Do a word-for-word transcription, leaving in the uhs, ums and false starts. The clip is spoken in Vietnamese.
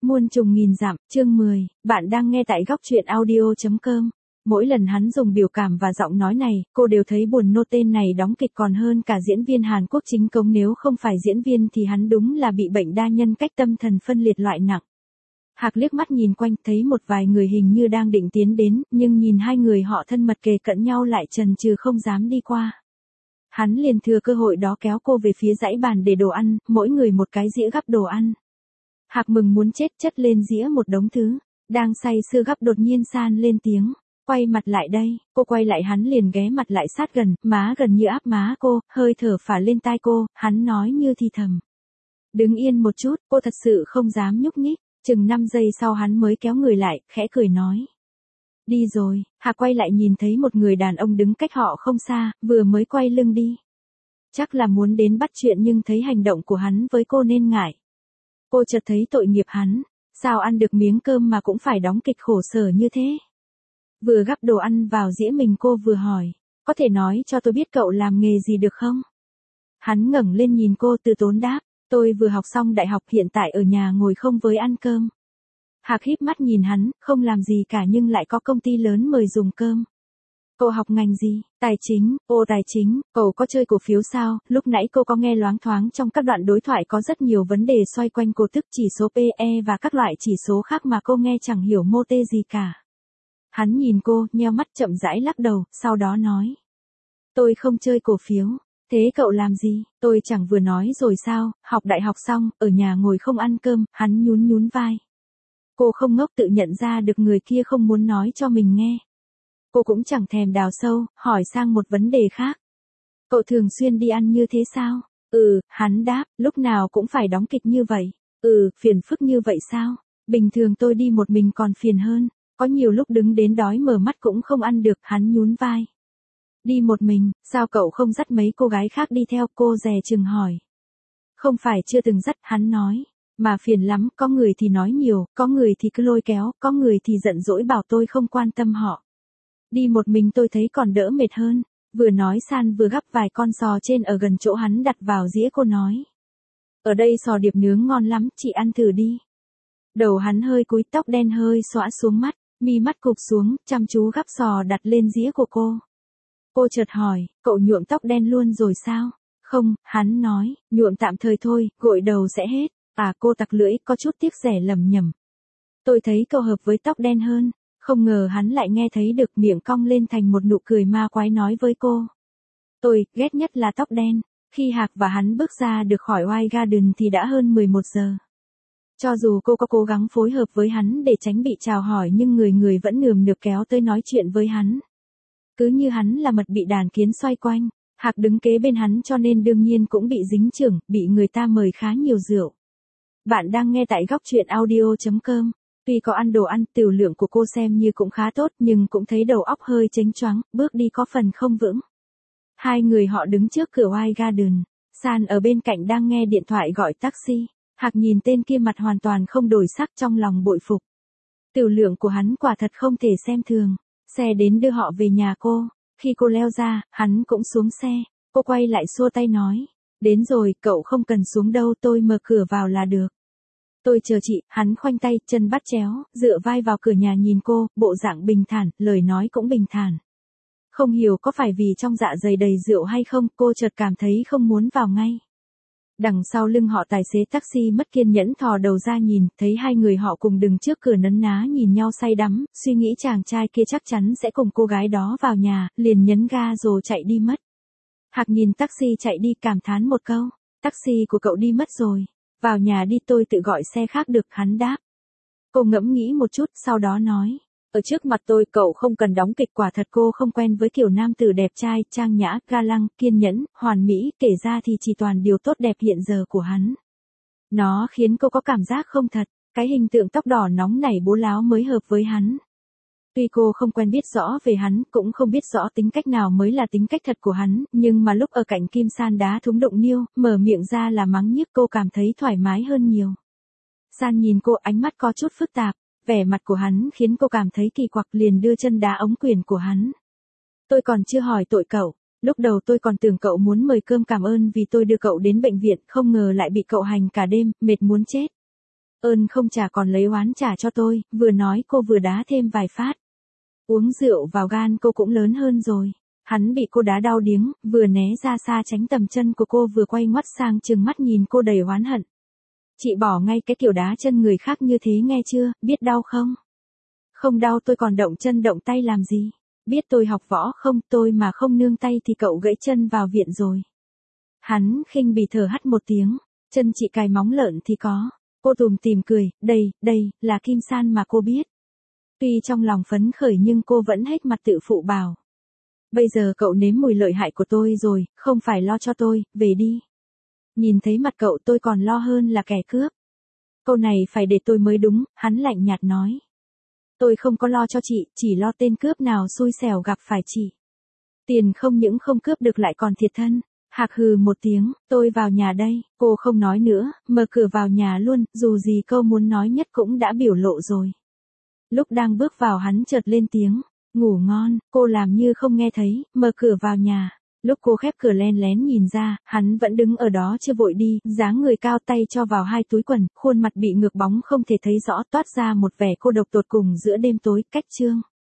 Muôn trùng nghìn dặm, chương mười, bạn đang nghe tại góc truyện audio chấm com. Mỗi lần hắn dùng biểu cảm và giọng nói này, cô đều thấy buồn nôn. Tên này đóng kịch còn hơn cả diễn viên Hàn Quốc chính cống, nếu không phải diễn viên thì hắn đúng là bị bệnh đa nhân cách tâm thần phân liệt loại nặng. Hạc liếc mắt nhìn quanh, thấy một vài người hình như đang định tiến đến, nhưng nhìn hai người họ thân mật kề cận nhau lại chần chừ không dám đi qua. Hắn liền thừa cơ hội đó kéo cô về phía dãy bàn để đồ ăn, mỗi người một cái dĩa gắp đồ ăn. Hạc mừng muốn chết, chất lên dĩa một đống thứ, đang say sưa gắp đột nhiên San lên tiếng, quay mặt lại đây. Cô quay lại, hắn liền ghé mặt lại sát gần, má gần như áp má cô, hơi thở phả lên tai cô, hắn nói như thì thầm. Đứng yên một chút. Cô thật sự không dám nhúc nhích, chừng năm giây sau hắn mới kéo người lại, khẽ cười nói. Đi rồi. Hạc quay lại nhìn thấy một người đàn ông đứng cách họ không xa, vừa mới quay lưng đi. Chắc là muốn đến bắt chuyện, nhưng thấy hành động của hắn với cô nên ngại. Cô chợt thấy tội nghiệp hắn, sao ăn được miếng cơm mà cũng phải đóng kịch khổ sở như thế. Vừa gắp đồ ăn vào dĩa mình, cô vừa hỏi, có thể nói cho tôi biết cậu làm nghề gì được không? Hắn ngẩng lên nhìn cô, từ tốn đáp, tôi vừa học xong đại học, hiện tại ở nhà ngồi không với ăn cơm. Hạc híp mắt nhìn hắn, không làm gì cả nhưng lại có công ty lớn mời dùng cơm. Cậu học ngành gì? Tài chính. Ô, tài chính. Cậu có chơi cổ phiếu sao? Lúc nãy cô có nghe loáng thoáng trong các đoạn đối thoại có rất nhiều vấn đề xoay quanh cổ tức, chỉ số pê e và các loại chỉ số khác mà cô nghe chẳng hiểu mô tê gì cả. Hắn nhìn cô, nheo mắt chậm rãi lắc đầu, sau đó nói. Tôi không chơi cổ phiếu. Thế cậu làm gì? Tôi chẳng vừa nói rồi sao, học đại học xong, ở nhà ngồi không ăn cơm. Hắn nhún nhún vai. Cô không ngốc, tự nhận ra được người kia không muốn nói cho mình nghe. Cô cũng chẳng thèm đào sâu, hỏi sang một vấn đề khác. Cậu thường xuyên đi ăn như thế sao? Ừ, hắn đáp, lúc nào cũng phải đóng kịch như vậy. Ừ, phiền phức như vậy sao? Bình thường tôi đi một mình còn phiền hơn. Có nhiều lúc đứng đến đói mở mắt cũng không ăn được. Hắn nhún vai. Đi một mình, sao cậu không dắt mấy cô gái khác đi theo? Cô dè chừng hỏi. Không phải chưa từng dắt, hắn nói. Mà phiền lắm, có người thì nói nhiều, có người thì cứ lôi kéo, có người thì giận dỗi bảo tôi không quan tâm họ. Đi một mình tôi thấy còn đỡ mệt hơn. Vừa nói San vừa gắp vài con sò trên ở gần chỗ hắn đặt vào dĩa. Cô nói. Ở đây sò điệp nướng ngon lắm, chị ăn thử đi. Đầu hắn hơi cúi, tóc đen hơi xõa xuống mắt, mi mắt cụp xuống, chăm chú gắp sò đặt lên dĩa của cô. Cô chợt hỏi, cậu nhuộm tóc đen luôn rồi sao? Không, hắn nói, nhuộm tạm thời thôi, gội đầu sẽ hết. À, cô tặc lưỡi, có chút tiếc rẻ lẩm nhẩm. Tôi thấy cậu hợp với tóc đen hơn. Không ngờ hắn lại nghe thấy được, miệng cong lên thành một nụ cười ma quái nói với cô. Tôi, ghét nhất là tóc đen. Khi Hạc và hắn bước ra được khỏi White Garden thì đã hơn mười một giờ. Cho dù cô có cố gắng phối hợp với hắn để tránh bị chào hỏi nhưng người người vẫn nườm nượp kéo tới nói chuyện với hắn. Cứ như hắn là mật bị đàn kiến xoay quanh. Hạc đứng kế bên hắn cho nên đương nhiên cũng bị dính chưởng, bị người ta mời khá nhiều rượu. Bạn đang nghe tại góc truyện audio chấm com. Tuy có ăn đồ ăn, tiểu lượng của cô xem như cũng khá tốt nhưng cũng thấy đầu óc hơi chếnh choáng, bước đi có phần không vững. Hai người họ đứng trước cửa White Garden. San ở bên cạnh đang nghe điện thoại gọi taxi. Hạc nhìn tên kia mặt hoàn toàn không đổi sắc, trong lòng bội phục. Tiểu lượng của hắn quả thật không thể xem thường. Xe đến đưa họ về nhà cô. Khi cô leo ra, hắn cũng xuống xe. Cô quay lại xua tay nói. Đến rồi, cậu không cần xuống đâu, tôi mở cửa vào là được. Tôi chờ chị. Hắn khoanh tay, chân bắt chéo, dựa vai vào cửa nhà nhìn cô, bộ dạng bình thản, lời nói cũng bình thản. Không hiểu có phải vì trong dạ dày đầy rượu hay không, cô chợt cảm thấy không muốn vào ngay. Đằng sau lưng họ tài xế taxi mất kiên nhẫn thò đầu ra nhìn, thấy hai người họ cùng đứng trước cửa nấn ná nhìn nhau say đắm, suy nghĩ chàng trai kia chắc chắn sẽ cùng cô gái đó vào nhà, liền nhấn ga rồi chạy đi mất. Hạc nhìn taxi chạy đi cảm thán một câu, taxi của cậu đi mất rồi, vào nhà đi, tôi tự gọi xe khác được, hắn đáp. Cô ngẫm nghĩ một chút, sau đó nói, ở trước mặt tôi cậu không cần đóng kịch. Quả thật cô không quen với kiểu nam tử đẹp trai, trang nhã, ga lăng, kiên nhẫn, hoàn mỹ, kể ra thì chỉ toàn điều tốt đẹp hiện giờ của hắn. Nó khiến cô có cảm giác không thật, cái hình tượng tóc đỏ nóng nảy bố láo mới hợp với hắn. Tuy cô không quen biết rõ về hắn, cũng không biết rõ tính cách nào mới là tính cách thật của hắn, nhưng mà lúc ở cạnh Kim San đá thúng đụng niêu, mở miệng ra là mắng nhiếc, cô cảm thấy thoải mái hơn nhiều. San nhìn cô, ánh mắt có chút phức tạp. Vẻ mặt của hắn khiến cô cảm thấy kỳ quặc, liền đưa chân đá ống quyền của hắn. Tôi còn chưa hỏi tội cậu, lúc đầu tôi còn tưởng cậu muốn mời cơm cảm ơn vì tôi đưa cậu đến bệnh viện, không ngờ lại bị cậu hành cả đêm, mệt muốn chết. Ơn không trả còn lấy oán trả cho tôi, vừa nói cô vừa đá thêm vài phát. Uống rượu vào gan cô cũng lớn hơn rồi. Hắn bị cô đá đau điếng, vừa né ra xa tránh tầm chân của cô vừa quay ngoắt sang trừng mắt nhìn cô đầy oán hận. Chị bỏ ngay cái kiểu đá chân người khác như thế nghe chưa, biết đau không? Không đau tôi còn động chân động tay làm gì? Biết tôi học võ không, tôi mà không nương tay thì cậu gãy chân vào viện rồi. Hắn khinh bỉ thở hắt một tiếng, chân chị cài móng lợn thì có. Cô tùm tìm cười, đây, đây, là kim san mà cô biết. Tuy trong lòng phấn khởi nhưng cô vẫn hết mặt tự phụ bảo. Bây giờ cậu nếm mùi lợi hại của tôi rồi, không phải lo cho tôi, về đi. Nhìn thấy mặt cậu tôi còn lo hơn là kẻ cướp. Câu này phải để tôi mới đúng, hắn lạnh nhạt nói. Tôi không có lo cho chị, chỉ lo tên cướp nào xui xẻo gặp phải chị. Tiền không những không cướp được lại còn thiệt thân. Hạc hừ một tiếng, tôi vào nhà đây, cô không nói nữa, mở cửa vào nhà luôn, dù gì câu muốn nói nhất cũng đã biểu lộ rồi. Lúc đang bước vào hắn chợt lên tiếng, ngủ ngon, cô làm như không nghe thấy, mở cửa vào nhà. Lúc cô khép cửa len lén nhìn ra, hắn vẫn đứng ở đó chưa vội đi, dáng người cao tay cho vào hai túi quần, khuôn mặt bị ngược bóng không thể thấy rõ toát ra một vẻ cô độc tột cùng giữa đêm tối, cách chương.